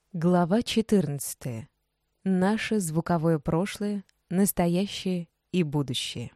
Глава 14. Наше звуковое прошлое, настоящее и будущее.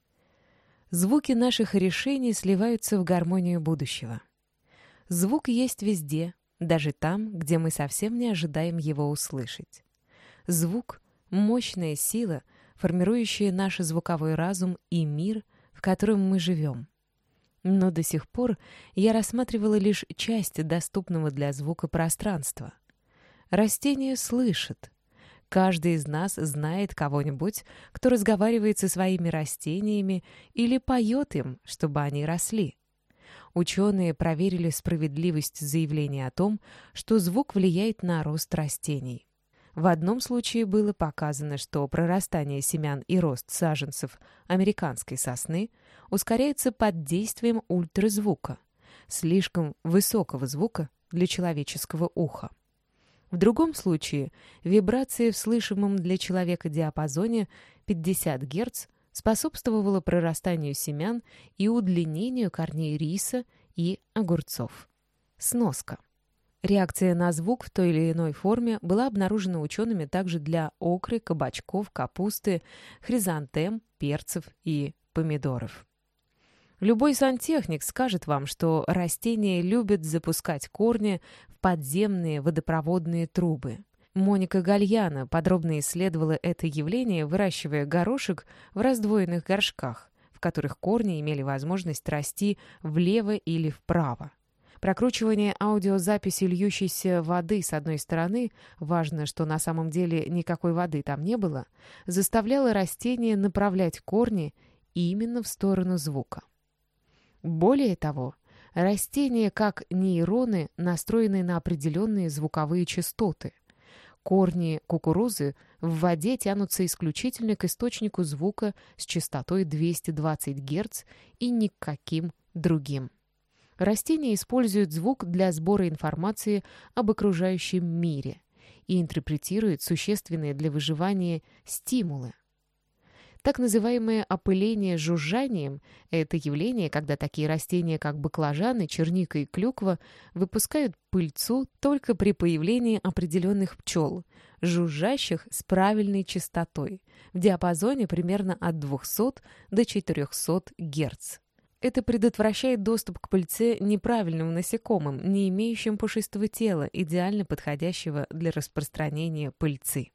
Звуки наших решений сливаются в гармонию будущего. Звук есть везде, даже там, где мы совсем не ожидаем его услышать. Звук — мощная сила, формирующая наш звуковой разум и мир, в котором мы живем. Но до сих пор я рассматривала лишь часть доступного для звука пространства. Растения слышат. Каждый из нас знает кого-нибудь, кто разговаривает со своими растениями или поет им, чтобы они росли. Ученые проверили справедливость заявления о том, что звук влияет на рост растений. В одном случае было показано, что прорастание семян и рост саженцев американской сосны ускоряется под действием ультразвука, слишком высокого звука для человеческого уха. В другом случае вибрация в слышимом для человека диапазоне 50 Гц способствовала прорастанию семян и удлинению корней риса и огурцов. Сноска. Реакция на звук в той или иной форме была обнаружена учеными также для окры, кабачков, капусты, хризантем, перцев и помидоров. Любой сантехник скажет вам, что растения любят запускать корни в подземные водопроводные трубы. Моника Гальяно подробно исследовала это явление, выращивая горошек в раздвоенных горшках, в которых корни имели возможность расти влево или вправо. Прокручивание аудиозаписи льющейся воды с одной стороны, важно, что на самом деле никакой воды там не было, заставляло растения направлять корни именно в сторону звука. Более того, растения, как нейроны, настроены на определенные звуковые частоты. Корни кукурузы в воде тянутся исключительно к источнику звука с частотой 220 Гц и никаким другим. Растения используют звук для сбора информации об окружающем мире и интерпретируют существенные для выживания стимулы. Так называемое опыление жужжанием – это явление, когда такие растения, как баклажаны, черника и клюква, выпускают пыльцу только при появлении определенных пчел, жужжащих с правильной частотой, в диапазоне примерно от 200 до 400 Гц. Это предотвращает доступ к пыльце неправильным насекомым, не имеющим пушистого тела, идеально подходящего для распространения пыльцы.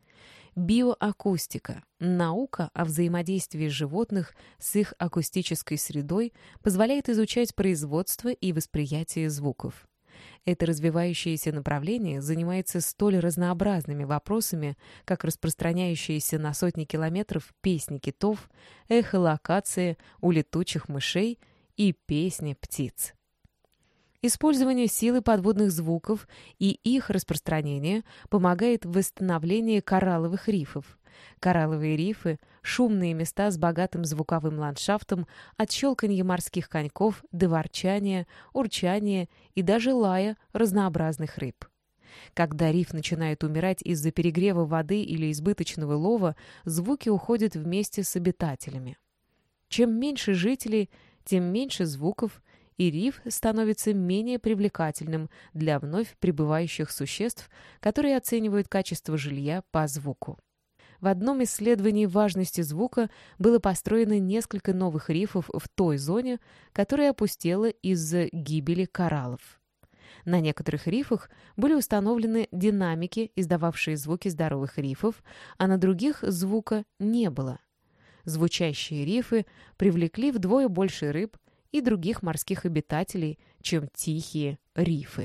Биоакустика – наука о взаимодействии животных с их акустической средой, позволяет изучать производство и восприятие звуков. Это развивающееся направление занимается столь разнообразными вопросами, как распространяющиеся на сотни километров песни китов, эхолокация у летучих мышей и песни птиц. Использование силы подводных звуков и их распространение помогает в восстановлении коралловых рифов. Коралловые рифы — шумные места с богатым звуковым ландшафтом от щелканья морских коньков до ворчания, урчания и даже лая разнообразных рыб. Когда риф начинает умирать из-за перегрева воды или избыточного лова, звуки уходят вместе с обитателями. Чем меньше жителей, тем меньше звуков, и риф становится менее привлекательным для вновь прибывающих существ, которые оценивают качество жилья по звуку. В одном исследовании важности звука было построено несколько новых рифов в той зоне, которая опустела из-за гибели кораллов. На некоторых рифах были установлены динамики, издававшие звуки здоровых рифов, а на других звука не было. Звучащие рифы привлекли вдвое больше рыб и других морских обитателей, чем тихие рифы.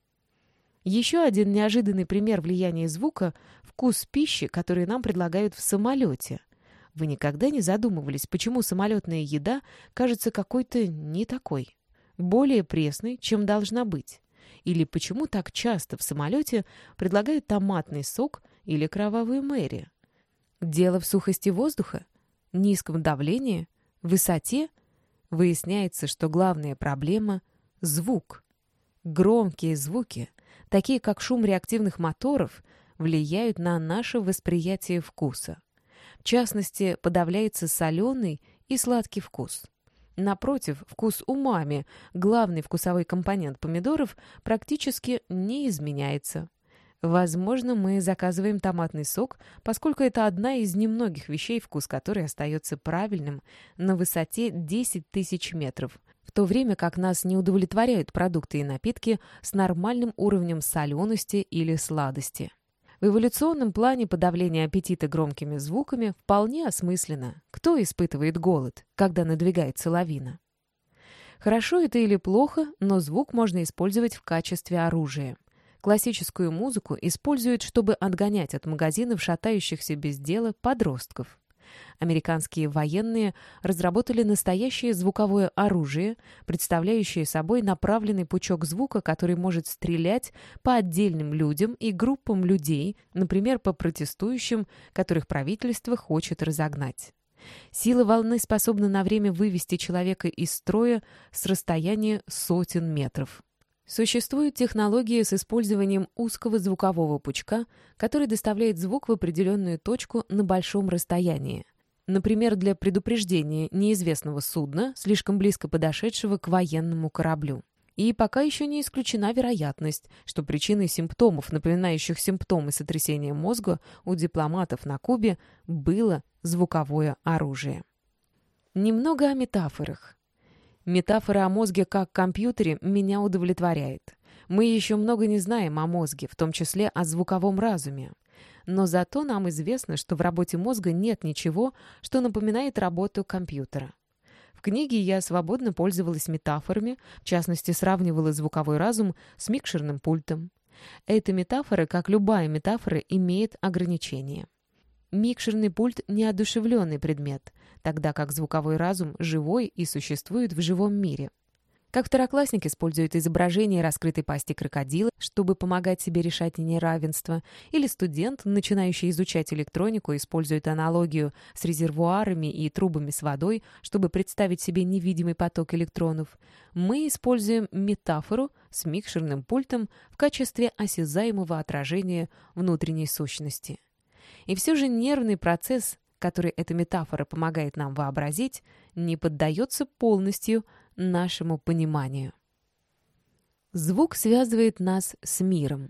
Еще один неожиданный пример влияния звука — вкус пищи, который нам предлагают в самолете. Вы никогда не задумывались, почему самолетная еда кажется какой-то не такой, более пресной, чем должна быть? Или почему так часто в самолете предлагают томатный сок или кровавую Мэри? Дело в сухости воздуха? Низком давлении? Высоте? Выясняется, что главная проблема — звук. Громкие звуки, такие как шум реактивных моторов, влияют на наше восприятие вкуса. В частности, подавляется соленый и сладкий вкус. Напротив, вкус умами, главный вкусовой компонент помидоров, практически не изменяется. Возможно, мы заказываем томатный сок, поскольку это одна из немногих вещей, вкус которой остается правильным на высоте 10 тысяч метров, в то время как нас не удовлетворяют продукты и напитки с нормальным уровнем солености или сладости. В эволюционном плане подавление аппетита громкими звуками вполне осмысленно. Кто испытывает голод, когда надвигается лавина? Хорошо это или плохо, но звук можно использовать в качестве оружия. Классическую музыку используют, чтобы отгонять от магазинов шатающихся без дела подростков. Американские военные разработали настоящее звуковое оружие, представляющее собой направленный пучок звука, который может стрелять по отдельным людям и группам людей, например, по протестующим, которых правительство хочет разогнать. Сила волны способна на время вывести человека из строя с расстояния сотен метров. Существуют технологии с использованием узкого звукового пучка, который доставляет звук в определенную точку на большом расстоянии. Например, для предупреждения неизвестного судна, слишком близко подошедшего к военному кораблю. И пока еще не исключена вероятность, что причиной симптомов, напоминающих симптомы сотрясения мозга у дипломатов на Кубе, было звуковое оружие. Немного о метафорах. Метафора о мозге как компьютере меня удовлетворяет. Мы еще много не знаем о мозге, в том числе о звуковом разуме. Но зато нам известно, что в работе мозга нет ничего, что напоминает работу компьютера. В книге я свободно пользовалась метафорами, в частности, сравнивала звуковой разум с микшерным пультом. Эта метафора, как любая метафора, имеет ограничения. Микшерный пульт – неодушевленный предмет, тогда как звуковой разум живой и существует в живом мире. Как второклассник использует изображение раскрытой пасти крокодила, чтобы помогать себе решать неравенство, или студент, начинающий изучать электронику, использует аналогию с резервуарами и трубами с водой, чтобы представить себе невидимый поток электронов, мы используем метафору с микшерным пультом в качестве осязаемого отражения внутренней сущности. И все же нервный процесс, который эта метафора помогает нам вообразить, не поддается полностью нашему пониманию. Звук связывает нас с миром.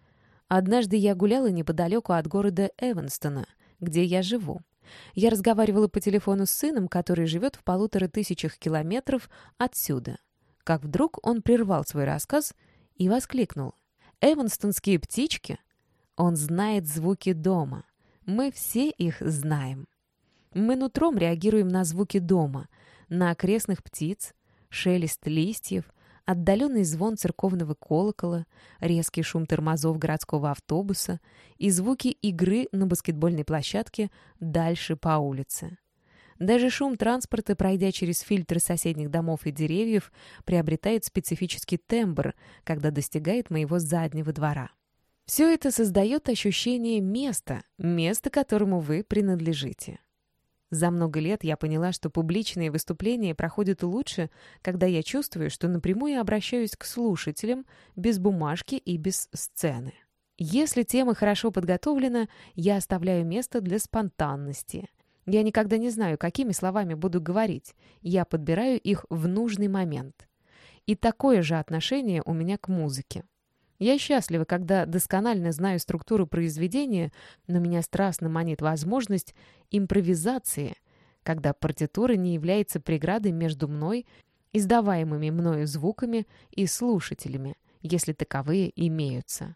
Однажды я гуляла неподалеку от города Эванстона, где я живу. Я разговаривала по телефону с сыном, который живет в 1500 километров отсюда. Как вдруг он прервал свой рассказ и воскликнул: «Эванстонские птички!» Он знает звуки дома. Мы все их знаем. Мы нутром реагируем на звуки дома, на окрестных птиц, шелест листьев, отдаленный звон церковного колокола, резкий шум тормозов городского автобуса и звуки игры на баскетбольной площадке дальше по улице. Даже шум транспорта, пройдя через фильтры соседних домов и деревьев, приобретает специфический тембр, когда достигает моего заднего двора. Все это создает ощущение места, которому вы принадлежите. За много лет я поняла, что публичные выступления проходят лучше, когда я чувствую, что напрямую обращаюсь к слушателям без бумажки и без сцены. Если тема хорошо подготовлена, я оставляю место для спонтанности. Я никогда не знаю, какими словами буду говорить. Я подбираю их в нужный момент. И такое же отношение у меня к музыке. Я счастлива, когда досконально знаю структуру произведения, но меня страстно манит возможность импровизации, когда партитура не является преградой между мной, издаваемыми мною звуками, и слушателями, если таковые имеются.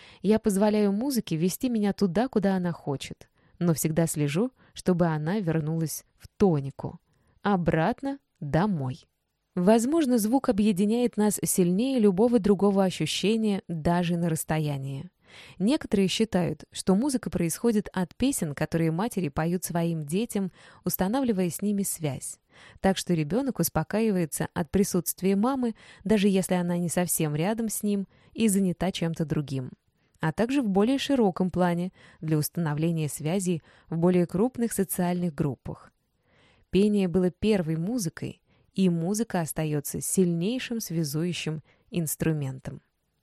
Я позволяю музыке вести меня туда, куда она хочет, но всегда слежу, чтобы она вернулась в тонику, обратно домой. Возможно, звук объединяет нас сильнее любого другого ощущения, даже на расстоянии. Некоторые считают, что музыка происходит от песен, которые матери поют своим детям, устанавливая с ними связь. Так что ребенок успокаивается от присутствия мамы, даже если она не совсем рядом с ним и занята чем-то другим. А также в более широком плане, для установления связей в более крупных социальных группах. Пение было первой музыкой, и музыка остается сильнейшим связующим инструментом.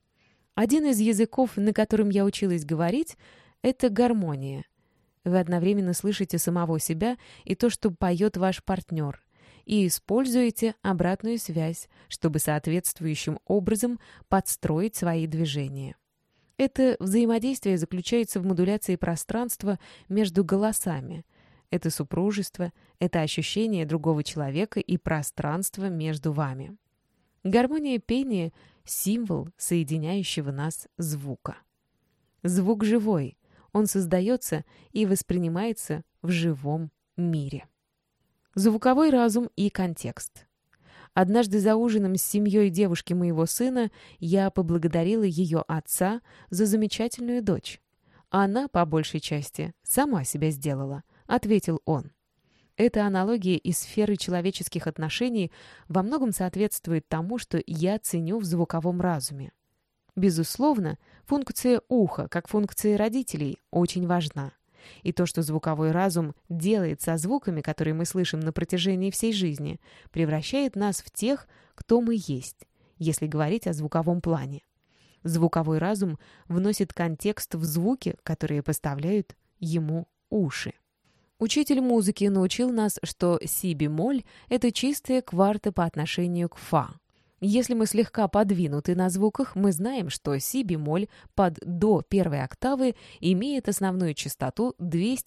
Один из языков, на котором я училась говорить, это гармония. Вы одновременно слышите самого себя и то, что поет ваш партнер, и используете обратную связь, чтобы соответствующим образом подстроить свои движения. Это взаимодействие заключается в модуляции пространства между голосами. Это супружество, это ощущение другого человека и пространство между вами. Гармония пения — символ соединяющего нас звука. Звук живой, он создается и воспринимается в живом мире. Звуковой разум и контекст. Однажды за ужином с семьей девушки моего сына я поблагодарила ее отца за замечательную дочь. Она, по большей части, сама себя сделала, ответил он. Эта аналогия из сферы человеческих отношений во многом соответствует тому, что я ценю в звуковом разуме. Безусловно, функция уха, как функция родителей, очень важна. И то, что звуковой разум делает со звуками, которые мы слышим на протяжении всей жизни, превращает нас в тех, кто мы есть, если говорить о звуковом плане. Звуковой разум вносит контекст в звуки, которые поставляют ему уши. Учитель музыки научил нас, что си-бемоль — это чистая кварта по отношению к фа. Если мы слегка подвинуты на звуках, мы знаем, что си-бемоль под до первой октавы имеет основную частоту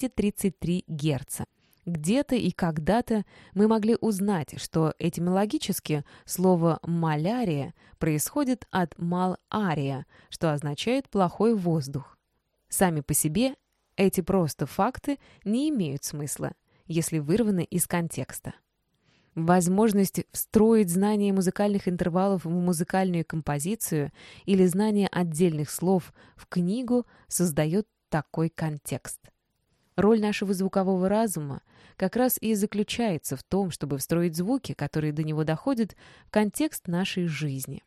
233 Гц. Где-то и когда-то мы могли узнать, что этимологически слово «малярия» происходит от «мал-ария», что означает «плохой воздух». Сами по себе эти просто факты не имеют смысла, если вырваны из контекста. Возможность встроить знание музыкальных интервалов в музыкальную композицию или знание отдельных слов в книгу создает такой контекст. Роль нашего звукового разума как раз и заключается в том, чтобы встроить звуки, которые до него доходят, в контекст нашей жизни.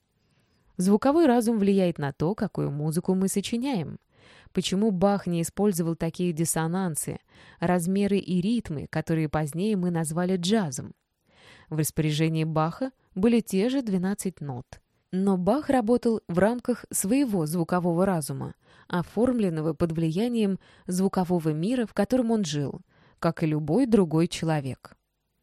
Звуковой разум влияет на то, какую музыку мы сочиняем. Почему Бах не использовал такие диссонансы, размеры и ритмы, которые позднее мы назвали джазом? В распоряжении Баха были те же 12 нот. Но Бах работал в рамках своего звукового разума, оформленного под влиянием звукового мира, в котором он жил, как и любой другой человек.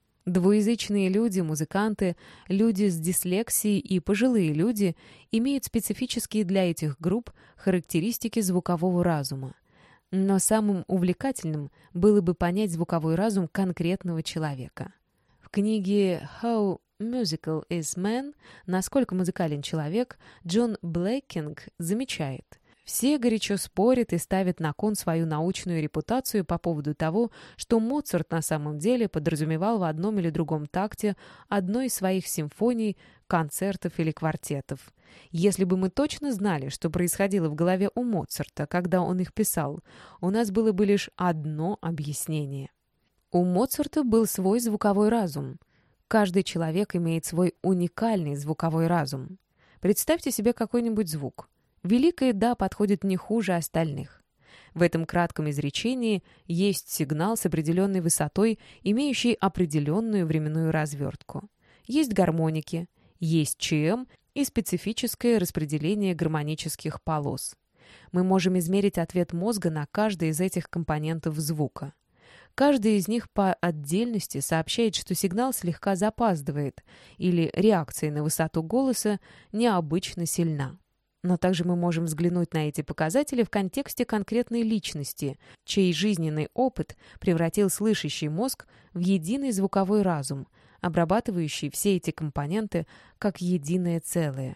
Двуязычные люди, музыканты, люди с дислексией и пожилые люди имеют специфические для этих групп характеристики звукового разума. Но самым увлекательным было бы понять звуковой разум конкретного человека. В книге «How Musical is Man» «Насколько музыкален человек» Джон Блэкинг замечает: все горячо спорят и ставят на кон свою научную репутацию по поводу того, что Моцарт на самом деле подразумевал в одном или другом такте одной из своих симфоний, концертов или квартетов. Если бы мы точно знали, что происходило в голове у Моцарта, когда он их писал, у нас было бы лишь одно объяснение. У Моцарта был свой звуковой разум. Каждый человек имеет свой уникальный звуковой разум. Представьте себе какой-нибудь звук. Великое «да» подходит не хуже остальных. В этом кратком изречении есть сигнал с определенной высотой, имеющий определенную временную развертку. Есть гармоники, есть ЧМ и специфическое распределение гармонических полос. Мы можем измерить ответ мозга на каждый из этих компонентов звука. Каждый из них по отдельности сообщает, что сигнал слегка запаздывает или реакция на высоту голоса необычно сильна. Но также мы можем взглянуть на эти показатели в контексте конкретной личности, чей жизненный опыт превратил слышащий мозг в единый звуковой разум, обрабатывающий все эти компоненты как единое целое.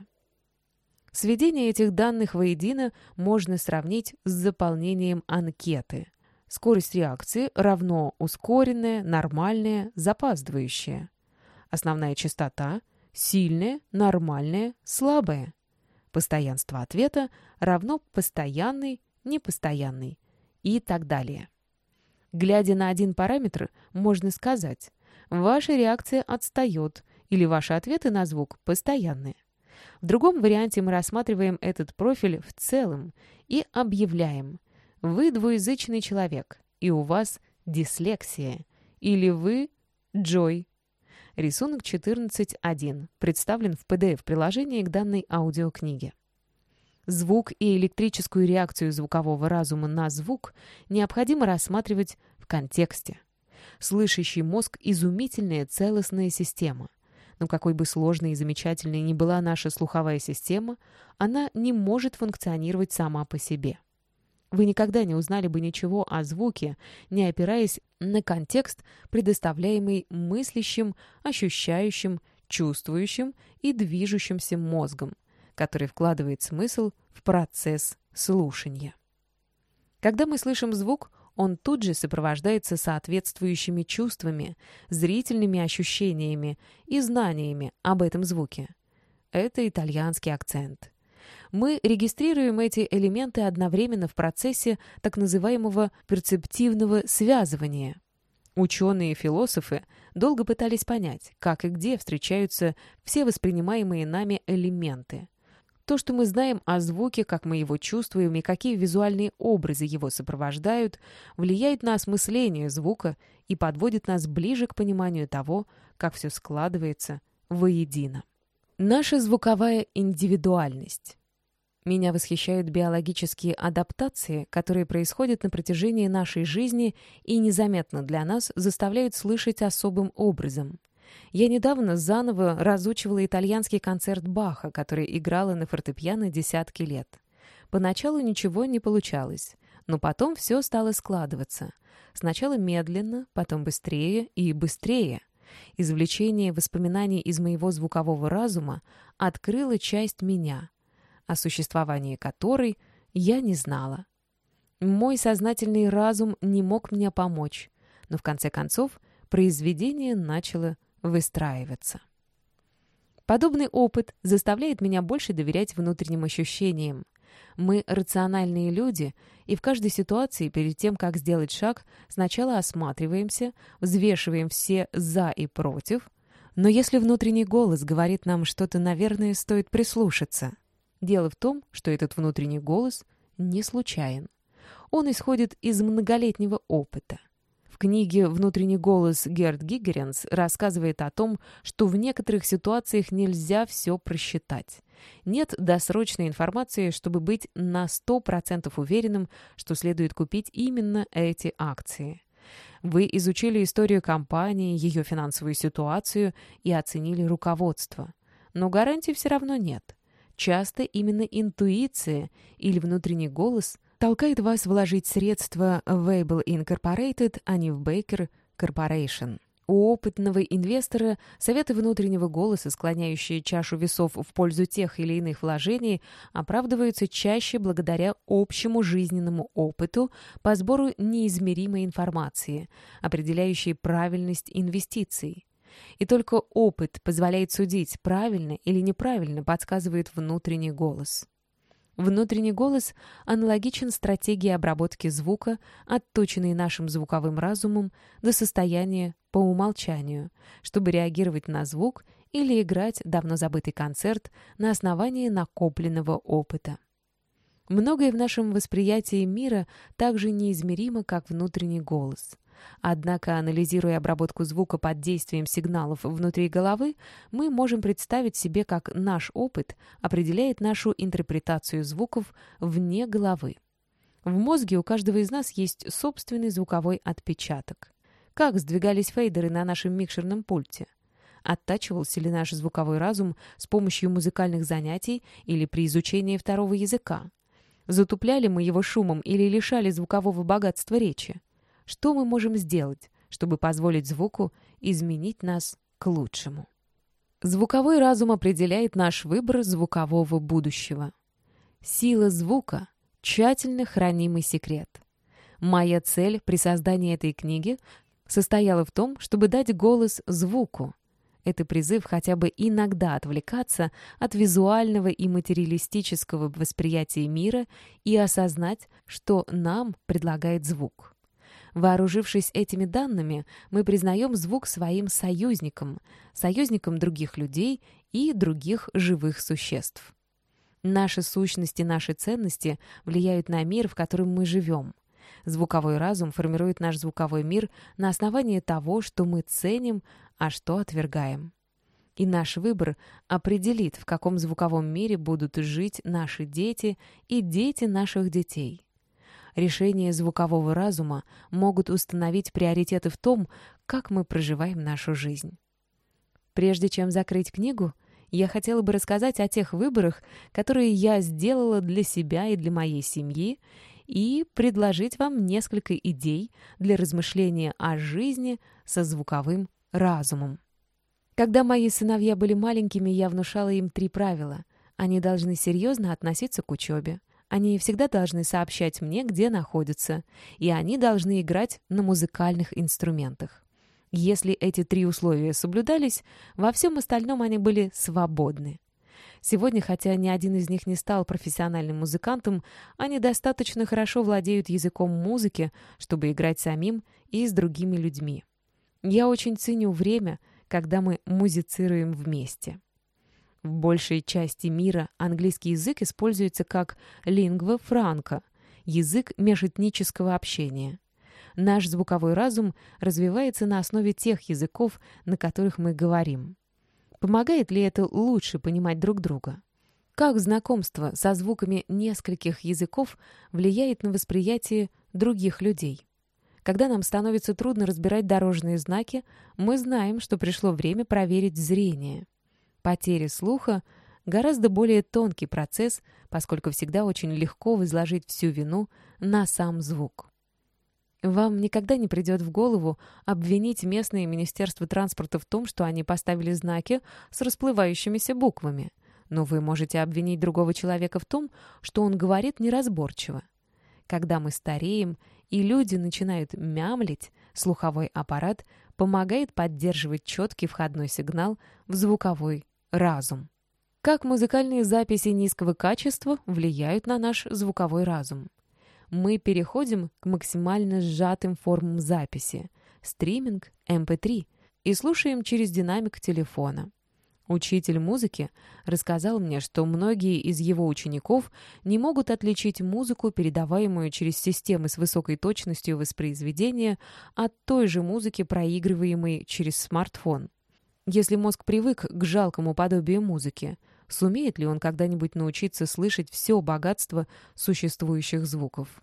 Сведение этих данных воедино можно сравнить с заполнением анкеты. Скорость реакции равно ускоренная, нормальная, запаздывающая. Основная частота – сильная, нормальная, слабая. Постоянство ответа равно постоянный, непостоянный и так далее. Глядя на один параметр, можно сказать: ваша реакция отстает или ваши ответы на звук постоянные. В другом варианте мы рассматриваем этот профиль в целом и объявляем: вы двуязычный человек, и у вас дислексия, или вы Джой. Рисунок 14.1 представлен в PDF-приложении к данной аудиокниге. Звук и электрическую реакцию звукового разума на звук необходимо рассматривать в контексте. Слышащий мозг — изумительная целостная система. Но какой бы сложной и замечательной ни была наша слуховая система, она не может функционировать сама по себе. Вы никогда не узнали бы ничего о звуке, не опираясь на контекст, предоставляемый мыслящим, ощущающим, чувствующим и движущимся мозгом, который вкладывает смысл в процесс слушания. Когда мы слышим звук, он тут же сопровождается соответствующими чувствами, зрительными ощущениями и знаниями об этом звуке. Это итальянский акцент. Мы регистрируем эти элементы одновременно в процессе так называемого перцептивного связывания. Ученые и философы долго пытались понять, как и где встречаются все воспринимаемые нами элементы. То, что мы знаем о звуке, как мы его чувствуем и какие визуальные образы его сопровождают, влияет на осмысление звука и подводит нас ближе к пониманию того, как все складывается воедино. Наша звуковая индивидуальность. Меня восхищают биологические адаптации, которые происходят на протяжении нашей жизни и незаметно для нас заставляют слышать особым образом. Я недавно заново разучивала итальянский концерт Баха, который играла на фортепиано десятки лет. Поначалу ничего не получалось, но потом все стало складываться. Сначала медленно, потом быстрее и быстрее. Извлечение воспоминаний из моего звукового разума открыло часть меня, о существовании которой я не знала. Мой сознательный разум не мог мне помочь, но в конце концов произведение начало выстраиваться. Подобный опыт заставляет меня больше доверять внутренним ощущениям. Мы рациональные люди, и в каждой ситуации перед тем, как сделать шаг, сначала осматриваемся, взвешиваем все «за» и «против», но если внутренний голос говорит нам что-то, наверное, стоит прислушаться. Дело в том, что этот внутренний голос не случайен. Он исходит из многолетнего опыта. В книге «Внутренний голос» Герт Гигеренс рассказывает о том, что в некоторых ситуациях нельзя все просчитать. Нет досрочной информации, чтобы быть на 100% уверенным, что следует купить именно эти акции. Вы изучили историю компании, ее финансовую ситуацию и оценили руководство. Но гарантий все равно нет. Часто именно интуиция или внутренний голос толкает вас вложить средства в Able Incorporated, а не в Baker Corporation. У опытного инвестора советы внутреннего голоса, склоняющие чашу весов в пользу тех или иных вложений, оправдываются чаще благодаря общему жизненному опыту по сбору неизмеримой информации, определяющей правильность инвестиций. И только опыт позволяет судить, правильно или неправильно подсказывает внутренний голос. Внутренний голос аналогичен стратегии обработки звука, отточенной нашим звуковым разумом до состояния по умолчанию, чтобы реагировать на звук или играть давно забытый концерт на основании накопленного опыта. Многое в нашем восприятии мира так же неизмеримо, как внутренний голос. Однако, анализируя обработку звука под действием сигналов внутри головы, мы можем представить себе, как наш опыт определяет нашу интерпретацию звуков вне головы. В мозге у каждого из нас есть собственный звуковой отпечаток. Как сдвигались фейдеры на нашем микшерном пульте? Оттачивался ли наш звуковой разум с помощью музыкальных занятий или при изучении второго языка? Затупляли мы его шумом или лишали звукового богатства речи? Что мы можем сделать, чтобы позволить звуку изменить нас к лучшему? Звуковой разум определяет наш выбор звукового будущего. Сила звука — тщательно хранимый секрет. Моя цель при создании этой книги состояла в том, чтобы дать голос звуку. Это призыв хотя бы иногда отвлекаться от визуального и материалистического восприятия мира и осознать, что нам предлагает звук. Вооружившись этими данными, мы признаем звук своим союзником, союзником других людей и других живых существ. Наши сущности, наши ценности влияют на мир, в котором мы живем. Звуковой разум формирует наш звуковой мир на основании того, что мы ценим, а что отвергаем. И наш выбор определит, в каком звуковом мире будут жить наши дети и дети наших детей. Решения звукового разума могут установить приоритеты в том, как мы проживаем нашу жизнь. Прежде чем закрыть книгу, я хотела бы рассказать о тех выборах, которые я сделала для себя и для моей семьи, и предложить вам несколько идей для размышления о жизни со звуковым разумом. Когда мои сыновья были маленькими, я внушала им 3 правила. Они должны серьезно относиться к учебе. Они всегда должны сообщать мне, где находятся. И они должны играть на музыкальных инструментах. Если эти 3 условия соблюдались, во всем остальном они были свободны. Сегодня, хотя ни один из них не стал профессиональным музыкантом, они достаточно хорошо владеют языком музыки, чтобы играть самим и с другими людьми. Я очень ценю время, когда мы музицируем вместе. В большей части мира английский язык используется как lingua franca – язык межэтнического общения. Наш звуковой разум развивается на основе тех языков, на которых мы говорим. Помогает ли это лучше понимать друг друга? Как знакомство со звуками нескольких языков влияет на восприятие других людей? Когда нам становится трудно разбирать дорожные знаки, мы знаем, что пришло время проверить зрение. Потеря слуха – гораздо более тонкий процесс, поскольку всегда очень легко возложить всю вину на сам звук. Вам никогда не придет в голову обвинить местное министерство транспорта в том, что они поставили знаки с расплывающимися буквами, но вы можете обвинить другого человека в том, что он говорит неразборчиво. Когда мы стареем и люди начинают мямлить, слуховой аппарат помогает поддерживать четкий входной сигнал в звуковой разум. Как музыкальные записи низкого качества влияют на наш звуковой разум? Мы переходим к максимально сжатым формам записи – стриминг, MP3, и слушаем через динамик телефона. Учитель музыки рассказал мне, что многие из его учеников не могут отличить музыку, передаваемую через системы с высокой точностью воспроизведения, от той же музыки, проигрываемой через смартфон. Если мозг привык к жалкому подобию музыки, сумеет ли он когда-нибудь научиться слышать все богатство существующих звуков?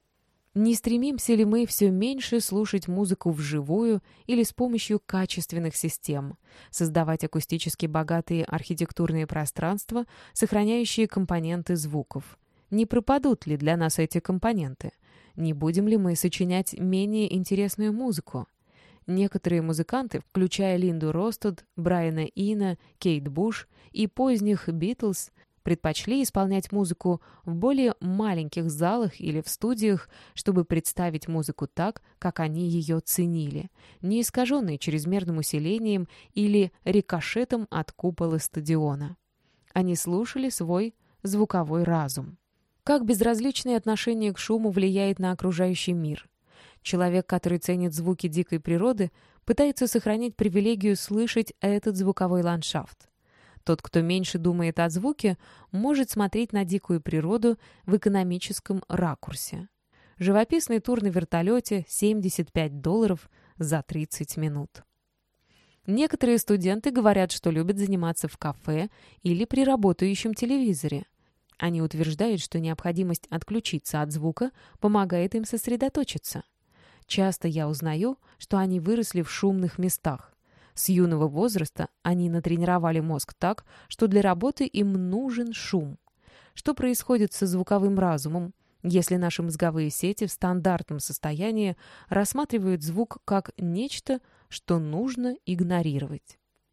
Не стремимся ли мы все меньше слушать музыку вживую или с помощью качественных систем, создавать акустически богатые архитектурные пространства, сохраняющие компоненты звуков? Не пропадут ли для нас эти компоненты? Не будем ли мы сочинять менее интересную музыку? Некоторые музыканты, включая Линду Ростед, Брайана Ина, Кейт Буш и поздних Битлз, предпочли исполнять музыку в более маленьких залах или в студиях, чтобы представить музыку так, как они ее ценили, не искаженной чрезмерным усилением или рикошетом от купола стадиона. Они слушали свой звуковой разум. Как безразличное отношение к шуму влияет на окружающий мир? Человек, который ценит звуки дикой природы, пытается сохранить привилегию слышать этот звуковой ландшафт. Тот, кто меньше думает о звуке, может смотреть на дикую природу в экономическом ракурсе. Живописный тур на вертолете – $75 за 30 минут. Некоторые студенты говорят, что любят заниматься в кафе или при работающем телевизоре. Они утверждают, что необходимость отключиться от звука помогает им сосредоточиться. Часто я узнаю, что они выросли в шумных местах. С юного возраста они натренировали мозг так, что для работы им нужен шум. Что происходит со звуковым разумом, если наши мозговые сети в стандартном состоянии рассматривают звук как нечто, что нужно игнорировать?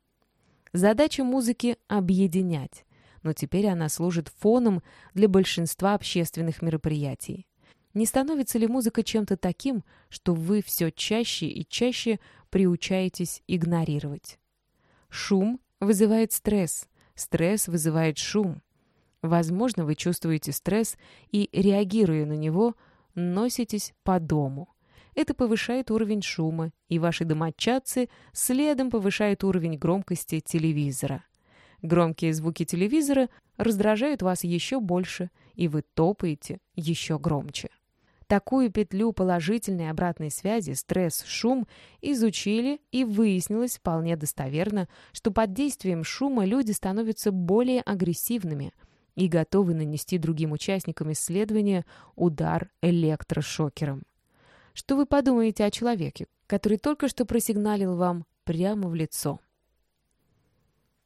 Задача музыки — объединять, но теперь она служит фоном для большинства общественных мероприятий. Не становится ли музыка чем-то таким, что вы все чаще и чаще приучаетесь игнорировать? Шум вызывает стресс, стресс вызывает шум. Возможно, вы чувствуете стресс и, реагируя на него, носитесь по дому. Это повышает уровень шума, и ваши домочадцы следом повышают уровень громкости телевизора. Громкие звуки телевизора раздражают вас еще больше, и вы топаете еще громче. Такую петлю положительной обратной связи стресс-шум изучили, и выяснилось вполне достоверно, что под действием шума люди становятся более агрессивными и готовы нанести другим участникам исследования удар электрошокером. Что вы подумаете о человеке, который только что просигналил вам прямо в лицо?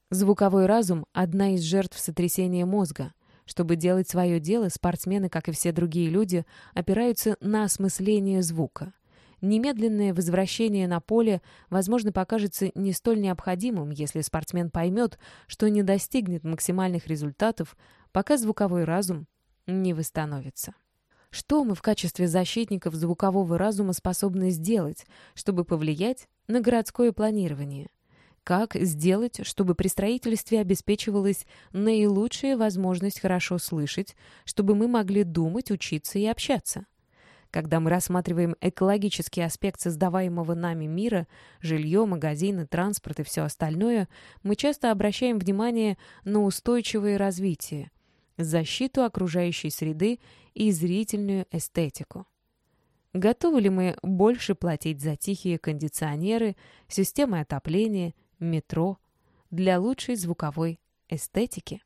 Звуковой разум — одна из жертв сотрясения мозга. Чтобы делать свое дело, спортсмены, как и все другие люди, опираются на осмысление звука. Немедленное возвращение на поле, возможно, покажется не столь необходимым, если спортсмен поймет, что не достигнет максимальных результатов, пока звуковой разум не восстановится. Что мы в качестве защитников звукового разума способны сделать, чтобы повлиять на городское планирование? Как сделать, чтобы при строительстве обеспечивалась наилучшая возможность хорошо слышать, чтобы мы могли думать, учиться и общаться? Когда мы рассматриваем экологический аспект создаваемого нами мира, жилье, магазины, транспорт и все остальное, мы часто обращаем внимание на устойчивое развитие, защиту окружающей среды и зрительную эстетику. Готовы ли мы больше платить за тихие кондиционеры, системы отопления, метро для лучшей звуковой эстетики?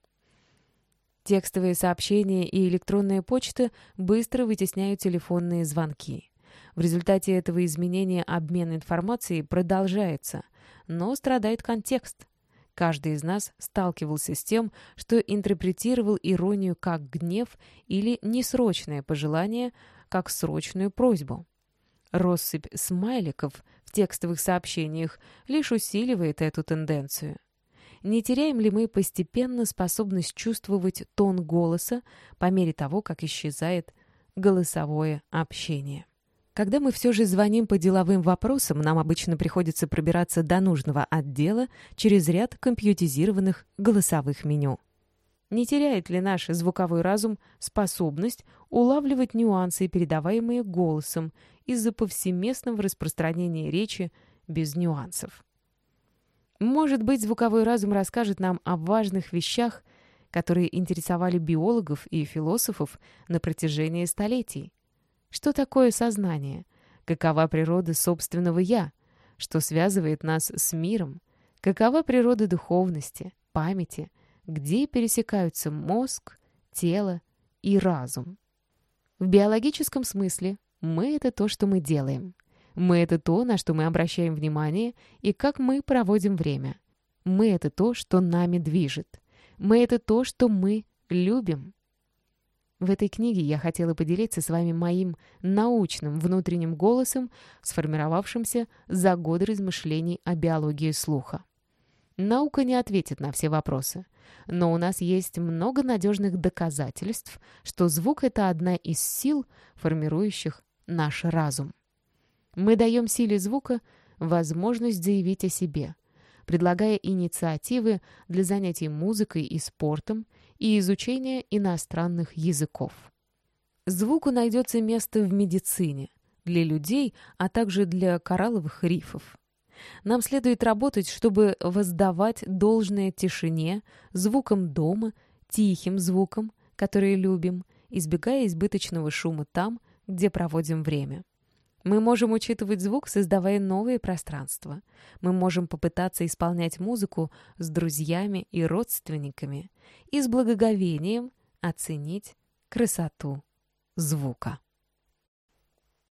Текстовые сообщения и электронная почта быстро вытесняют телефонные звонки. В результате этого изменения обмен информацией продолжается, но страдает контекст. Каждый из нас сталкивался с тем, что интерпретировал иронию как гнев или несрочное пожелание как срочную просьбу. Россыпь смайликов в текстовых сообщениях лишь усиливает эту тенденцию. Не теряем ли мы постепенно способность чувствовать тон голоса по мере того, как исчезает голосовое общение? Когда мы все же звоним по деловым вопросам, нам обычно приходится пробираться до нужного отдела через ряд компьютеризированных голосовых меню. Не теряет ли наш звуковой разум способность улавливать нюансы, передаваемые голосом, из-за повсеместного распространения речи без нюансов? Может быть, звуковой разум расскажет нам о важных вещах, которые интересовали биологов и философов на протяжении столетий. Что такое сознание? Какова природа собственного «я»? Что связывает нас с миром? Какова природа духовности, памяти? Где пересекаются мозг, тело и разум? В биологическом смысле мы — это то, что мы делаем. Мы — это то, на что мы обращаем внимание и как мы проводим время. Мы — это то, что нами движет. Мы — это то, что мы любим. В этой книге я хотела поделиться с вами моим научным внутренним голосом, сформировавшимся за годы размышлений о биологии слуха. Наука не ответит на все вопросы, но у нас есть много надежных доказательств, что звук — это одна из сил, формирующих наш разум. Мы даем силе звука возможность заявить о себе, предлагая инициативы для занятий музыкой и спортом и изучения иностранных языков. Звуку найдется место в медицине, для людей, а также для коралловых рифов. Нам следует работать, чтобы воздавать должное тишине, звукам дома, тихим звукам, которые любим, избегая избыточного шума там, где проводим время. Мы можем учитывать звук, создавая новые пространства. Мы можем попытаться исполнять музыку с друзьями и родственниками и с благоговением оценить красоту звука.